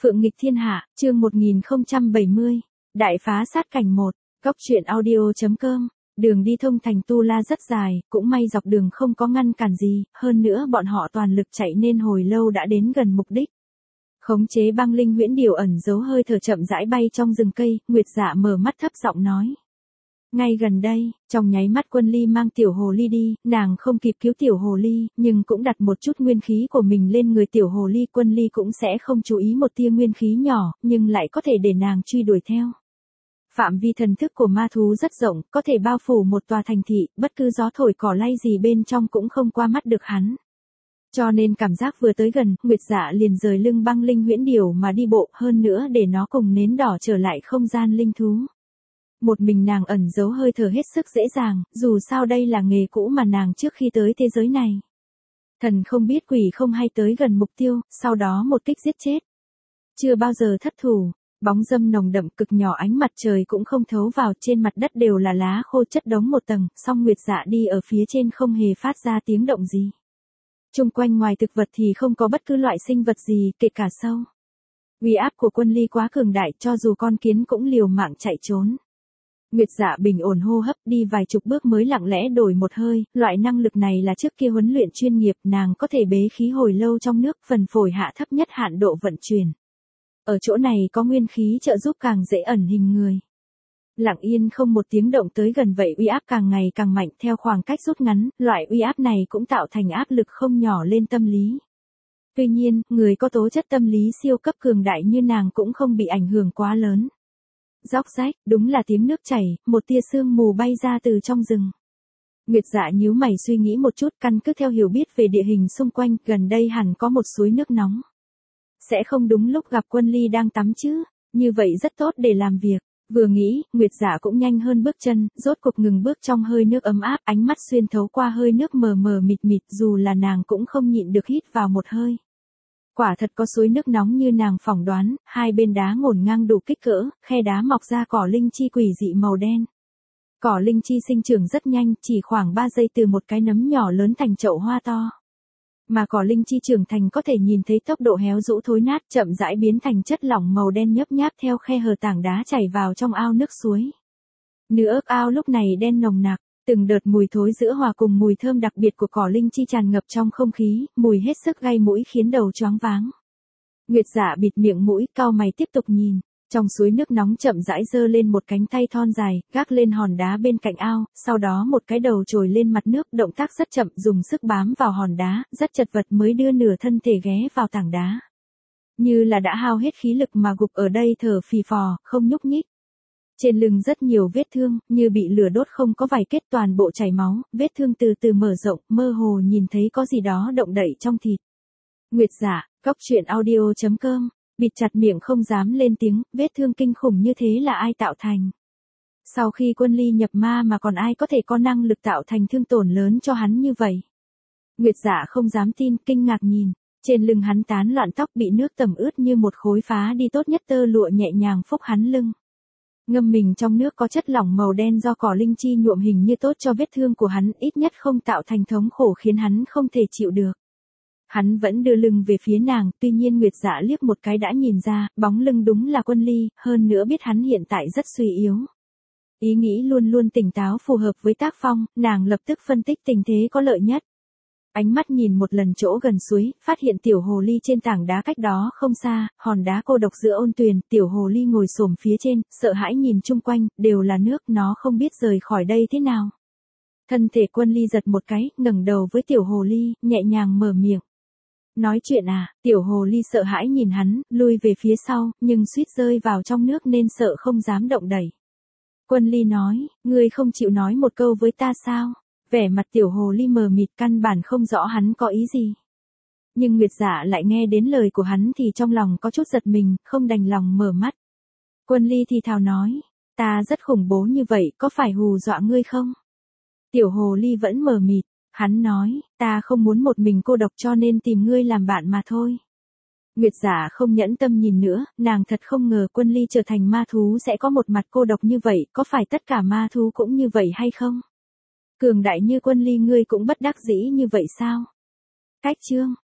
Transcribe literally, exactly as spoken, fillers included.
Phượng nghịch thiên hạ, chương một nghìn không trăm bảy mươi. Đại phá sát cảnh một. Góc truyện audio.com. Đường đi thông thành Tu La rất dài, cũng may dọc đường không có ngăn cản gì, hơn nữa bọn họ toàn lực chạy nên hồi lâu đã đến gần mục đích. Khống chế băng linh huyễn điều ẩn giấu hơi thở chậm rãi bay trong rừng cây, Nguyệt Dạ mở mắt thấp giọng nói. Ngay gần đây, trong nháy mắt Quân Ly mang tiểu hồ ly đi, nàng không kịp cứu tiểu hồ ly, nhưng cũng đặt một chút nguyên khí của mình lên người tiểu hồ ly. Quân Ly cũng sẽ không chú ý một tia nguyên khí nhỏ, nhưng lại có thể để nàng truy đuổi theo. Phạm vi thần thức của ma thú rất rộng, có thể bao phủ một tòa thành thị, bất cứ gió thổi cỏ lay gì bên trong cũng không qua mắt được hắn. Cho nên cảm giác vừa tới gần, Nguyệt Dạ liền rời lưng băng linh huyễn điều mà đi bộ, hơn nữa để nó cùng nến đỏ trở lại không gian linh thú. Một mình nàng ẩn giấu hơi thở hết sức dễ dàng, dù sao đây là nghề cũ mà nàng trước khi tới thế giới này. Thần không biết quỷ không hay tới gần mục tiêu, sau đó một kích giết chết. Chưa bao giờ thất thủ, bóng râm nồng đậm cực nhỏ, ánh mặt trời cũng không thấu vào, trên mặt đất đều là lá khô chất đống một tầng, song Nguyệt Dạ đi ở phía trên không hề phát ra tiếng động gì. Chung quanh ngoài thực vật thì không có bất cứ loại sinh vật gì, kể cả sâu. Uy áp của Quân Ly quá cường đại, cho dù con kiến cũng liều mạng chạy trốn. Nguyệt Dạ bình ổn hô hấp, đi vài chục bước mới lặng lẽ đổi một hơi, loại năng lực này là trước kia huấn luyện chuyên nghiệp, nàng có thể bế khí hồi lâu trong nước, phần phổi hạ thấp nhất hạn độ vận chuyển. Ở chỗ này có nguyên khí trợ giúp càng dễ ẩn hình người. Lặng yên không một tiếng động tới gần vậy, uy áp càng ngày càng mạnh, theo khoảng cách rút ngắn, loại uy áp này cũng tạo thành áp lực không nhỏ lên tâm lý. Tuy nhiên, người có tố chất tâm lý siêu cấp cường đại như nàng cũng không bị ảnh hưởng quá lớn. Róc rách, đúng là tiếng nước chảy, một tia sương mù bay ra từ trong rừng. Nguyệt Dạ nhíu mày suy nghĩ một chút, căn cứ theo hiểu biết về địa hình xung quanh, gần đây hẳn có một suối nước nóng. Sẽ không đúng lúc gặp Quân Ly đang tắm chứ, như vậy rất tốt để làm việc. Vừa nghĩ, Nguyệt Dạ cũng nhanh hơn bước chân, rốt cục ngừng bước trong hơi nước ấm áp, ánh mắt xuyên thấu qua hơi nước mờ mờ mịt mịt, dù là nàng cũng không nhịn được hít vào một hơi. Quả thật có suối nước nóng như nàng phỏng đoán, hai bên đá ngổn ngang đủ kích cỡ, khe đá mọc ra cỏ linh chi quỷ dị màu đen. Cỏ linh chi sinh trưởng rất nhanh, chỉ khoảng ba giây từ một cái nấm nhỏ lớn thành chậu hoa to. Mà cỏ linh chi trưởng thành có thể nhìn thấy tốc độ héo rũ thối nát, chậm rãi biến thành chất lỏng màu đen nhấp nháp theo khe hở tảng đá chảy vào trong ao nước suối. Nước ao lúc này đen nồng nặc. Từng đợt mùi thối giữa hòa cùng mùi thơm đặc biệt của cỏ linh chi tràn ngập trong không khí, mùi hết sức gây mũi khiến đầu choáng váng. Nguyệt Dạ bịt miệng mũi, cau mày tiếp tục nhìn. Trong suối nước nóng chậm rãi giơ lên một cánh tay thon dài, gác lên hòn đá bên cạnh ao, sau đó một cái đầu trồi lên mặt nước, động tác rất chậm, dùng sức bám vào hòn đá, rất chật vật mới đưa nửa thân thể ghé vào tảng đá. Như là đã hao hết khí lực mà gục ở đây thở phì phò, không nhúc nhích. Trên lưng rất nhiều vết thương, như bị lửa đốt không có vảy kết, toàn bộ chảy máu, vết thương từ từ mở rộng, mơ hồ nhìn thấy có gì đó động đậy trong thịt. Nguyệt Dạ, góc truyện audio.com, bịt chặt miệng không dám lên tiếng, vết thương kinh khủng như thế là ai tạo thành. Sau khi Quân Ly nhập ma mà còn ai có thể có năng lực tạo thành thương tổn lớn cho hắn như vậy. Nguyệt Dạ không dám tin, kinh ngạc nhìn, trên lưng hắn tán loạn tóc bị nước tẩm ướt như một khối phá đi tốt nhất tơ lụa nhẹ nhàng phúc hắn lưng. Ngâm mình trong nước có chất lỏng màu đen do cỏ linh chi nhuộm hình như tốt cho vết thương của hắn, ít nhất không tạo thành thống khổ khiến hắn không thể chịu được. Hắn vẫn đưa lưng về phía nàng, tuy nhiên Nguyệt Dạ liếc một cái đã nhìn ra, bóng lưng đúng là Quân Ly, hơn nữa biết hắn hiện tại rất suy yếu. Ý nghĩ luôn luôn tỉnh táo phù hợp với tác phong, nàng lập tức phân tích tình thế có lợi nhất. Ánh mắt nhìn một lần chỗ gần suối, phát hiện tiểu hồ ly trên tảng đá cách đó không xa, hòn đá cô độc giữa ôn tuyền, tiểu hồ ly ngồi xổm phía trên, sợ hãi nhìn chung quanh, đều là nước, nó không biết rời khỏi đây thế nào. Thân thể Quân Ly giật một cái, ngẩng đầu với tiểu hồ ly, nhẹ nhàng mở miệng. Nói chuyện à, tiểu hồ ly sợ hãi nhìn hắn, lui về phía sau, nhưng suýt rơi vào trong nước nên sợ không dám động đẩy. Quân Ly nói, ngươi không chịu nói một câu với ta sao? Vẻ mặt tiểu hồ ly mờ mịt, căn bản không rõ hắn có ý gì. Nhưng Nguyệt Dạ lại nghe đến lời của hắn thì trong lòng có chút giật mình, không đành lòng mở mắt. Quân Ly thì thào nói, ta rất khủng bố như vậy, có phải hù dọa ngươi không? Tiểu hồ ly vẫn mờ mịt, hắn nói, ta không muốn một mình cô độc cho nên tìm ngươi làm bạn mà thôi. Nguyệt Dạ không nhẫn tâm nhìn nữa, nàng thật không ngờ Quân Ly trở thành ma thú sẽ có một mặt cô độc như vậy, có phải tất cả ma thú cũng như vậy hay không? Cường đại như Quân Ly ngươi cũng bất đắc dĩ như vậy sao? Cách chương